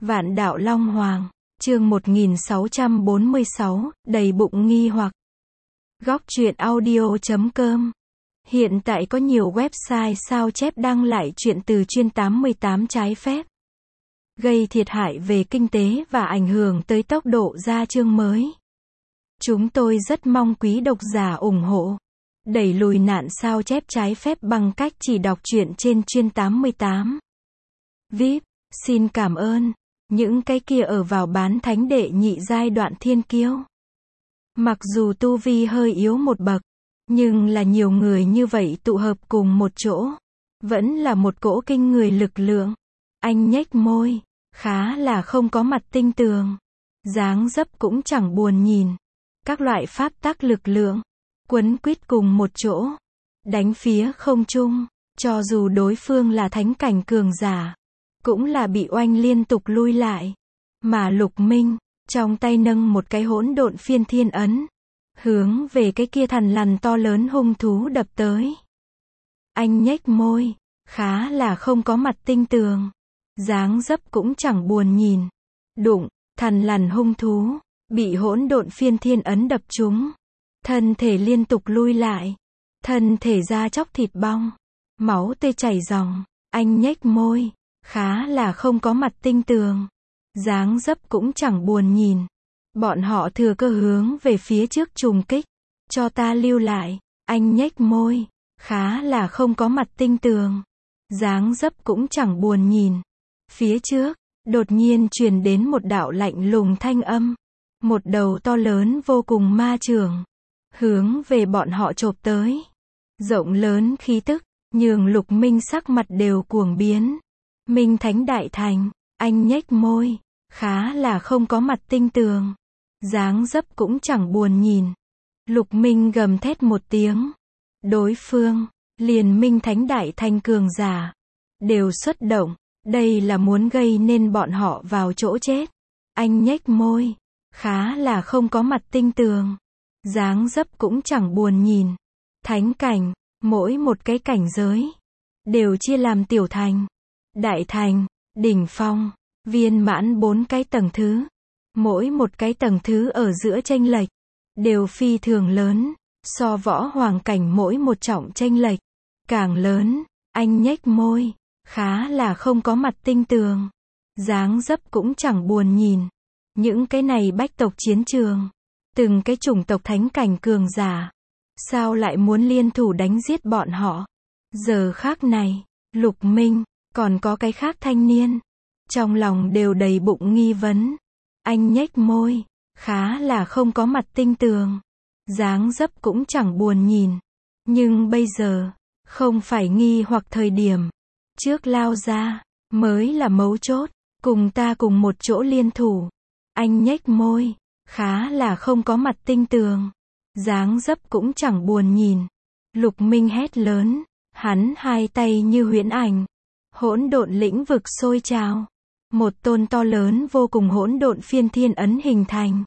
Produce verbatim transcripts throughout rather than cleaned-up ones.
Vạn đạo Long Hoàng, chương một nghìn sáu trăm bốn mươi sáu, đầy bụng nghi hoặc. Góc truyện audio chấm com. Hiện tại có nhiều website sao chép đăng lại truyện từ chuyên tám mươi tám trái phép, gây thiệt hại về kinh tế và ảnh hưởng tới tốc độ ra chương mới. Chúng tôi rất mong quý độc giả ủng hộ, đẩy lùi nạn sao chép trái phép bằng cách chỉ đọc truyện trên chuyên tám mươi tám. vê i pê, xin cảm ơn. Những cái kia ở vào bán thánh đệ nhị giai đoạn thiên kiêu. Mặc dù tu vi hơi yếu một bậc, nhưng là nhiều người như vậy tụ hợp cùng một chỗ, vẫn là một cỗ kinh người lực lượng. Anh nhếch môi, khá là không có mặt tinh tường, dáng dấp cũng chẳng buồn nhìn. Các loại pháp tắc lực lượng quấn quýt cùng một chỗ, đánh phía không trung, cho dù đối phương là thánh cảnh cường giả, cũng là bị oanh liên tục lui lại. Mà Lục Minh, trong tay nâng một cái hỗn độn phiên thiên ấn, hướng về cái kia thằn lằn to lớn hung thú đập tới. Anh nhếch môi, khá là không có mặt tinh tường, dáng dấp cũng chẳng buồn nhìn. Đụng, thằn lằn hung thú, bị hỗn độn phiên thiên ấn đập trúng. Thân thể liên tục lui lại. Thân thể da chóc thịt bong, máu tươi chảy ròng. Anh nhếch môi, khá là không có mặt tinh tường, dáng dấp cũng chẳng buồn nhìn. Bọn họ thừa cơ hướng về phía trước trùng kích. Cho ta lưu lại. Anh nhếch môi, khá là không có mặt tinh tường, dáng dấp cũng chẳng buồn nhìn. Phía trước, đột nhiên truyền đến một đạo lạnh lùng thanh âm. Một đầu to lớn vô cùng ma chưởng, hướng về bọn họ chộp tới. Rộng lớn khí tức, nhường Lục Minh sắc mặt đều cuồng biến. Minh Thánh Đại Thành, anh nhếch môi, khá là không có mặt tinh tường, dáng dấp cũng chẳng buồn nhìn. Lục Minh gầm thét một tiếng. Đối phương, liền Minh Thánh Đại Thành cường giả, đều xuất động. Đây là muốn gây nên bọn họ vào chỗ chết. Anh nhếch môi, khá là không có mặt tinh tường, dáng dấp cũng chẳng buồn nhìn. Thánh cảnh, mỗi một cái cảnh giới, đều chia làm tiểu thành, đại thành, đỉnh phong, viên mãn bốn cái tầng thứ. Mỗi một cái tầng thứ ở giữa chênh lệch, đều phi thường lớn, so võ hoàng cảnh mỗi một trọng chênh lệch, càng lớn. Anh nhếch môi, khá là không có mặt tinh tường, dáng dấp cũng chẳng buồn nhìn. Những cái này bách tộc chiến trường, từng cái chủng tộc thánh cảnh cường giả, sao lại muốn liên thủ đánh giết bọn họ? Giờ khác này, Lục Minh, còn có cái khác thanh niên, trong lòng đều đầy bụng nghi vấn. Anh nhếch môi, khá là không có mặt tinh tường, dáng dấp cũng chẳng buồn nhìn. Nhưng bây giờ, không phải nghi hoặc thời điểm. Trước lao ra, mới là mấu chốt. Cùng ta cùng một chỗ liên thủ. Anh nhếch môi, khá là không có mặt tinh tường, dáng dấp cũng chẳng buồn nhìn. Lục Minh hét lớn, hắn hai tay như huyễn ảnh, hỗn độn lĩnh vực sôi trào. Một tôn to lớn vô cùng hỗn độn phiên thiên ấn hình thành,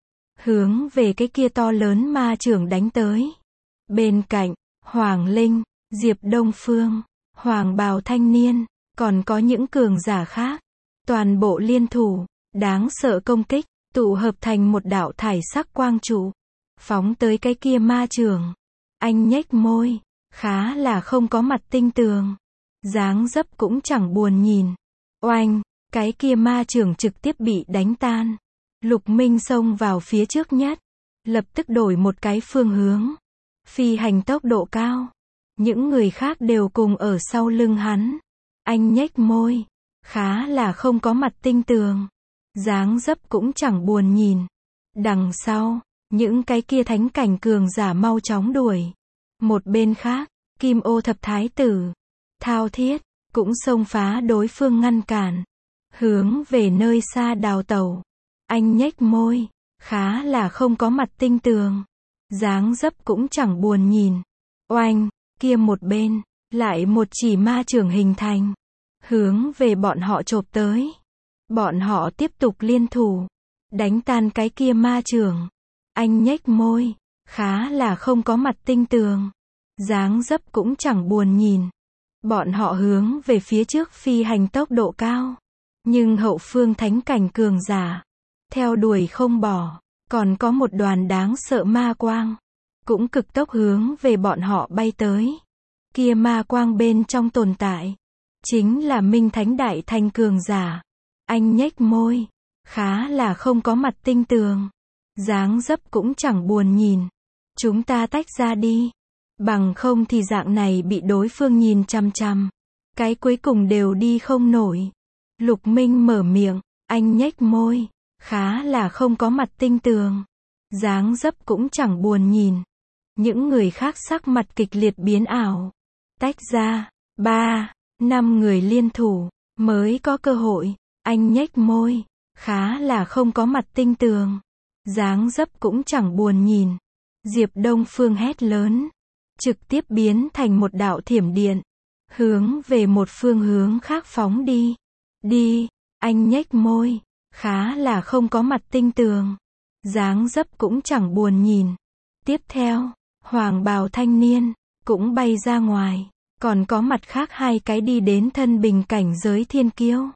hướng về cái kia to lớn ma chưởng đánh tới. Bên cạnh, Hoàng Linh, Diệp Đông Phương, Hoàng Bào thanh niên, còn có những cường giả khác, toàn bộ liên thủ, đáng sợ công kích, tụ hợp thành một đạo thải sắc quang trụ, phóng tới cái kia ma chưởng. Anh nhếch môi, khá là không có mặt tinh tường, dáng dấp cũng chẳng buồn nhìn. Oanh, cái kia ma chưởng trực tiếp bị đánh tan. Lục Minh xông vào phía trước nhất, lập tức đổi một cái phương hướng, phi hành tốc độ cao. Những người khác đều cùng ở sau lưng hắn. Anh nhếch môi, khá là không có mặt tinh tường, dáng dấp cũng chẳng buồn nhìn. Đằng sau, những cái kia thánh cảnh cường giả mau chóng đuổi. Một bên khác, Kim Ô Thập Thái Tử, Thao Thiết, cũng xông phá đối phương ngăn cản, hướng về nơi xa đào tẩu. Anh nhếch môi, khá là không có mặt tinh tường, dáng dấp cũng chẳng buồn nhìn. Oanh, kia một bên, lại một chỉ ma chưởng hình thành, hướng về bọn họ chộp tới. Bọn họ tiếp tục liên thủ, đánh tan cái kia ma chưởng. Anh nhếch môi, khá là không có mặt tinh tường, dáng dấp cũng chẳng buồn nhìn. Bọn họ hướng về phía trước phi hành tốc độ cao, Nhưng hậu phương thánh cảnh cường giả, theo đuổi không bỏ, còn có một đoàn đáng sợ ma quang, cũng cực tốc hướng về bọn họ bay tới. Kia ma quang bên trong tồn tại, chính là Minh Thánh Đại Thành cường giả. Anh nhếch môi, khá là không có mặt tinh tường, dáng dấp cũng chẳng buồn nhìn. Chúng ta tách ra đi, bằng không thì dạng này bị đối phương nhìn chằm chằm, cái cuối cùng đều đi không nổi. Lục Minh mở miệng, anh nhếch môi, khá là không có mặt tinh tường, dáng dấp cũng chẳng buồn nhìn. Những người khác sắc mặt kịch liệt biến ảo. Tách ra, ba, năm người liên thủ, mới có cơ hội. Anh nhếch môi, khá là không có mặt tinh tường, dáng dấp cũng chẳng buồn nhìn. Diệp Đông Phương hét lớn, trực tiếp biến thành một đạo thiểm điện, hướng về một phương hướng khác phóng đi. Đi, anh nhếch môi, khá là không có mặt tinh tường, dáng dấp cũng chẳng buồn nhìn. Tiếp theo, hoàng bào thanh niên, cũng bay ra ngoài, còn có mặt khác hai cái đi đến thân bình cảnh giới thiên kiêu,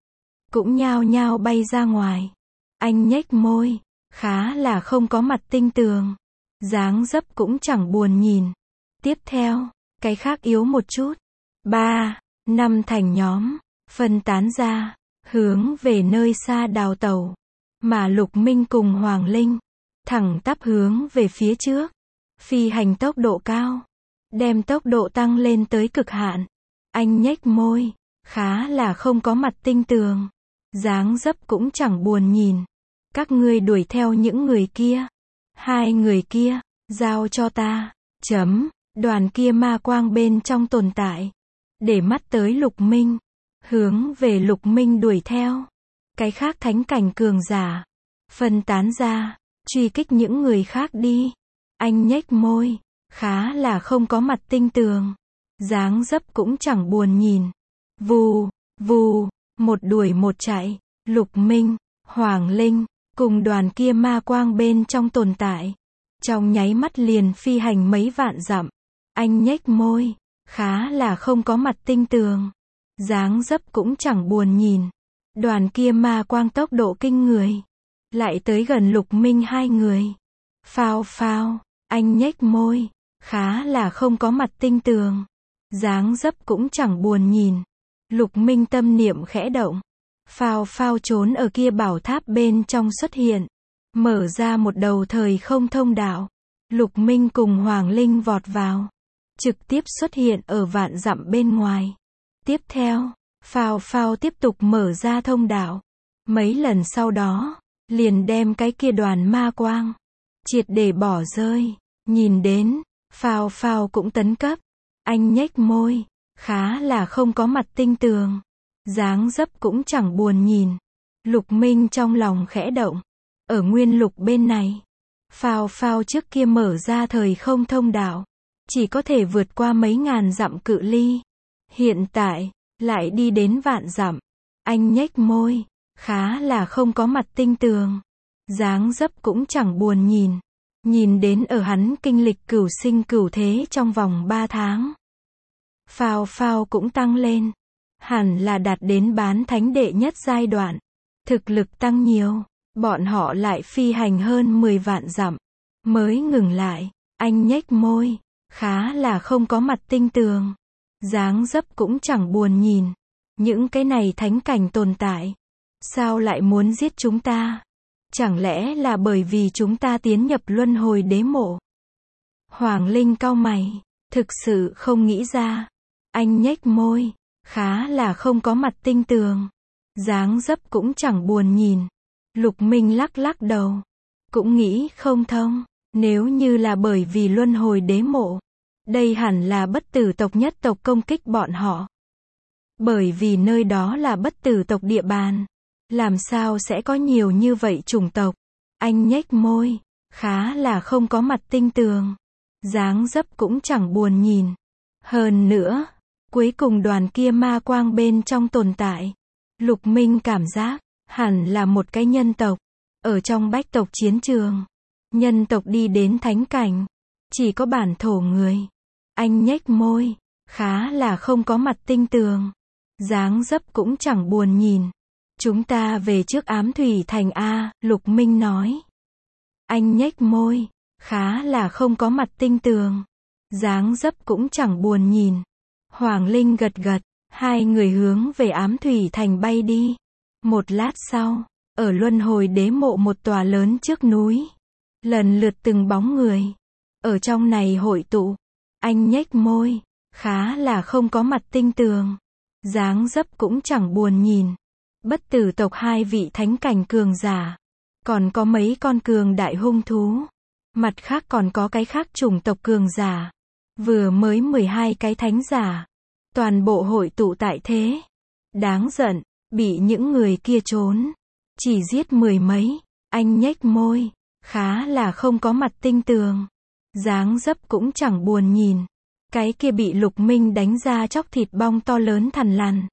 cũng nhao nhao bay ra ngoài. Anh nhếch môi, khá là không có mặt tinh tường, dáng dấp cũng chẳng buồn nhìn. Tiếp theo, cái khác yếu một chút. Ba, năm thành nhóm, phân tán ra, hướng về nơi xa đào tẩu. Mà Lục Minh cùng Hoàng Linh, thẳng tắp hướng về phía trước, phi hành tốc độ cao, đem tốc độ tăng lên tới cực hạn. Anh nhếch môi, khá là không có mặt tinh tường, dáng dấp cũng chẳng buồn nhìn. Các ngươi đuổi theo những người kia. Hai người kia, giao cho ta. Chấm, đoàn kia ma quang bên trong tồn tại. Để mắt tới Lục Minh, hướng về Lục Minh đuổi theo. Cái khác thánh cảnh cường giả, phân tán ra, truy kích những người khác đi. Anh nhếch môi, khá là không có mặt tinh tường, dáng dấp cũng chẳng buồn nhìn. Vù, vù, một đuổi một chạy, Lục Minh, Hoàng Linh, cùng đoàn kia ma quang bên trong tồn tại, trong nháy mắt liền phi hành mấy vạn dặm. Anh nhếch môi, khá là không có mặt tinh tường, dáng dấp cũng chẳng buồn nhìn. Đoàn kia ma quang tốc độ kinh người, lại tới gần Lục Minh hai người. Phao phao, anh nhếch môi, khá là không có mặt tinh tường, dáng dấp cũng chẳng buồn nhìn. Lục Minh tâm niệm khẽ động, phao phao trốn ở kia bảo tháp bên trong xuất hiện, mở ra một đầu thời không thông đạo. Lục Minh cùng Hoàng Linh vọt vào, trực tiếp xuất hiện ở vạn dặm bên ngoài. Tiếp theo, phao phao tiếp tục mở ra thông đạo. Mấy lần sau đó, liền đem cái kia đoàn ma quang triệt để bỏ rơi. Nhìn đến, phao phao cũng tấn cấp. Anh nhếch môi, khá là không có mặt tinh tường, dáng dấp cũng chẳng buồn nhìn. Lục Minh trong lòng khẽ động. Ở nguyên lục bên này, phao phao trước kia mở ra thời không thông đạo, chỉ có thể vượt qua mấy ngàn dặm cự ly. Hiện tại, lại đi đến vạn dặm. Anh nhếch môi, khá là không có mặt tinh tường, dáng dấp cũng chẳng buồn nhìn. Nhìn đến ở hắn kinh lịch cửu sinh cửu thế trong vòng ba tháng, phao phao cũng tăng lên, hẳn là đạt đến bán thánh đệ nhất giai đoạn. Thực lực tăng nhiều, bọn họ lại phi hành hơn mười vạn dặm, mới ngừng lại. Anh nhếch môi, khá là không có mặt tinh tường, dáng dấp cũng chẳng buồn nhìn. Những cái này thánh cảnh tồn tại, sao lại muốn giết chúng ta? Chẳng lẽ là bởi vì chúng ta tiến nhập luân hồi đế mộ? Hoàng Linh cau mày, thực sự không nghĩ ra. Anh nhếch môi, khá là không có mặt tinh tường, dáng dấp cũng chẳng buồn nhìn. Lục Minh lắc lắc đầu, cũng nghĩ không thông. Nếu như là bởi vì luân hồi đế mộ, đây hẳn là bất tử tộc nhất tộc công kích bọn họ. Bởi vì nơi đó là bất tử tộc địa bàn, làm sao sẽ có nhiều như vậy chủng tộc? Anh nhếch môi, khá là không có mặt tinh tường, dáng dấp cũng chẳng buồn nhìn. Hơn nữa, cuối cùng đoàn kia ma quang bên trong tồn tại, Lục Minh cảm giác, hẳn là một cái nhân tộc. Ở trong bách tộc chiến trường, nhân tộc đi đến thánh cảnh, chỉ có bản thổ người. Anh nhếch môi, khá là không có mặt tinh tường, dáng dấp cũng chẳng buồn nhìn. Chúng ta về trước Ám Thủy Thành a, Lục Minh nói. Anh nhếch môi, khá là không có mặt tinh tường. Dáng dấp cũng chẳng buồn nhìn. Hoàng Linh gật gật, hai người hướng về Ám Thủy Thành bay đi. Một lát sau, ở Luân Hồi Đế Mộ một tòa lớn trước núi, lần lượt từng bóng người ở trong này hội tụ. Anh nhếch môi, khá là không có mặt tinh tường. Dáng dấp cũng chẳng buồn nhìn. Bất Tử tộc hai vị thánh cảnh cường giả, còn có mấy con cường đại hung thú. Mặt khác còn có cái khác chủng tộc cường giả. Vừa mới mười hai cái thánh giả, toàn bộ hội tụ tại thế. Đáng giận, bị những người kia trốn, chỉ giết mười mấy. Anh nhếch môi, khá là không có mặt tinh tường. Dáng dấp cũng chẳng buồn nhìn. Cái kia bị Lục Minh đánh ra chóc thịt bong to lớn thằn lằn,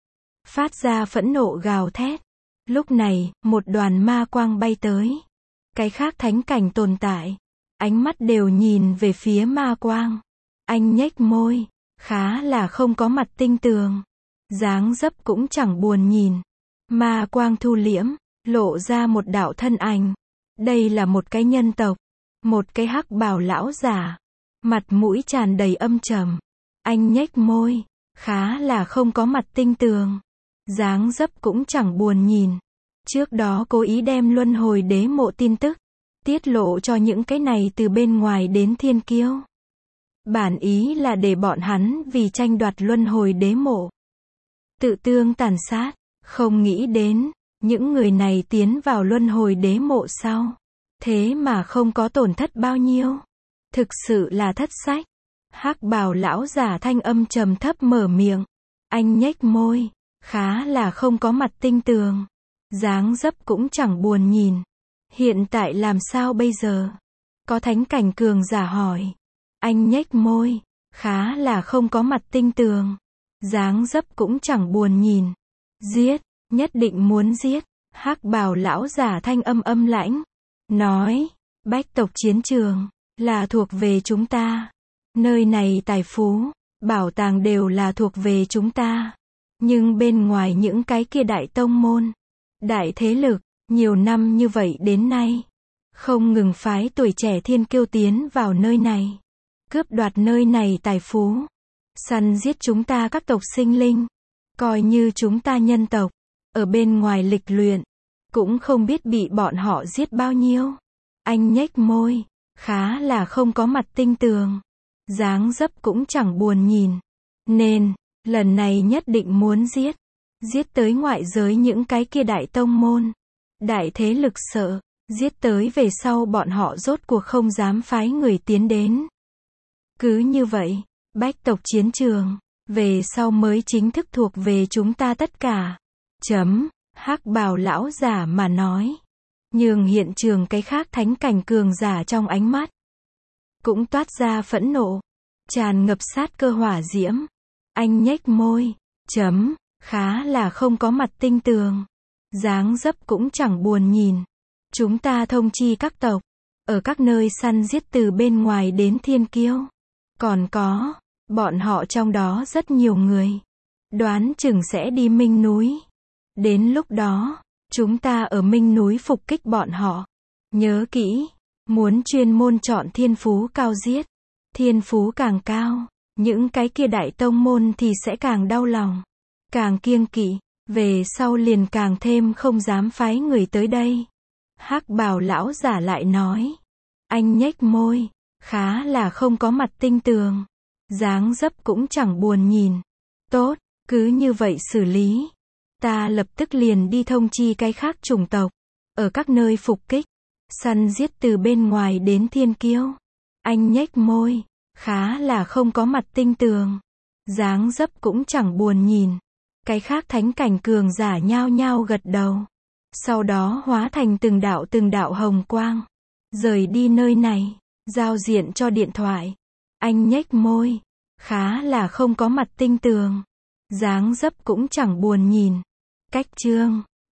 phát ra phẫn nộ gào thét. Lúc này, một đoàn ma quang bay tới. Cái khác thánh cảnh tồn tại, ánh mắt đều nhìn về phía ma quang. Anh nhếch môi, khá là không có mặt tinh tường. Dáng dấp cũng chẳng buồn nhìn. Ma quang thu liễm, lộ ra một đạo thân ảnh. Đây là một cái nhân tộc, một cái hắc bào lão giả, mặt mũi tràn đầy âm trầm. Anh nhếch môi, khá là không có mặt tinh tường. Dáng dấp cũng chẳng buồn nhìn. Trước đó cố ý đem Luân Hồi Đế Mộ tin tức tiết lộ cho những cái này từ bên ngoài đến thiên kiêu. Bản ý là để bọn hắn vì tranh đoạt Luân Hồi Đế Mộ, tự tương tàn sát. Không nghĩ đến, những người này tiến vào Luân Hồi Đế Mộ sau, thế mà không có tổn thất bao nhiêu. Thực sự là thất sách. Hắc bào lão giả thanh âm trầm thấp mở miệng. Anh nhếch môi, khá là không có mặt tinh tường. Dáng dấp cũng chẳng buồn nhìn. Hiện tại làm sao bây giờ? Có thánh cảnh cường giả hỏi. Anh nhếch môi, khá là không có mặt tinh tường. Dáng dấp cũng chẳng buồn nhìn. Giết, nhất định muốn giết. Hắc bào lão giả thanh âm âm lãnh, nói, Bách tộc chiến trường là thuộc về chúng ta. Nơi này tài phú, bảo tàng đều là thuộc về chúng ta. Nhưng bên ngoài những cái kia đại tông môn, đại thế lực, nhiều năm như vậy đến nay, không ngừng phái tuổi trẻ thiên kiêu tiến vào nơi này, cướp đoạt nơi này tài phú, săn giết chúng ta các tộc sinh linh. Coi như chúng ta nhân tộc, ở bên ngoài lịch luyện, cũng không biết bị bọn họ giết bao nhiêu. Anh nhếch môi, khá là không có mặt tinh tường. Dáng dấp cũng chẳng buồn nhìn. Nên, lần này nhất định muốn giết. Giết tới ngoại giới những cái kia đại tông môn, đại thế lực sợ. Giết tới về sau bọn họ rốt cuộc không dám phái người tiến đến. Cứ như vậy, Bách tộc chiến trường, về sau mới chính thức thuộc về chúng ta tất cả. Chấm, hắc bào lão giả mà nói. Nhường hiện trường cái khác thánh cảnh cường giả trong ánh mắt cũng toát ra phẫn nộ, tràn ngập sát cơ hỏa diễm. Anh nhếch môi, chấm, khá là không có mặt tinh tường. Dáng dấp cũng chẳng buồn nhìn. Chúng ta thông chi các tộc, ở các nơi săn giết từ bên ngoài đến thiên kiêu. Còn có, bọn họ trong đó rất nhiều người, đoán chừng sẽ đi Minh núi. Đến lúc đó, chúng ta ở Minh núi phục kích bọn họ. Nhớ kỹ, muốn chuyên môn chọn thiên phú cao giết. Thiên phú càng cao, những cái kia đại tông môn thì sẽ càng đau lòng, càng kiêng kỵ, về sau liền càng thêm không dám phái người tới đây. Hắc bào lão giả lại nói. Anh nhếch môi, khá là không có mặt tinh tường. Dáng dấp cũng chẳng buồn nhìn. Tốt, cứ như vậy xử lý. Ta lập tức liền đi thông chi cái khác chủng tộc, ở các nơi phục kích, săn giết từ bên ngoài đến thiên kiêu. Anh nhếch môi, khá là không có mặt tinh tường. Dáng dấp cũng chẳng buồn nhìn. Cái khác thánh cảnh cường giả nhao nhao gật đầu. Sau đó hóa thành từng đạo từng đạo hồng quang, rời đi nơi này, giao diện cho điện thoại. Anh nhếch môi, khá là không có mặt tinh tường. Dáng dấp cũng chẳng buồn nhìn. Cách chương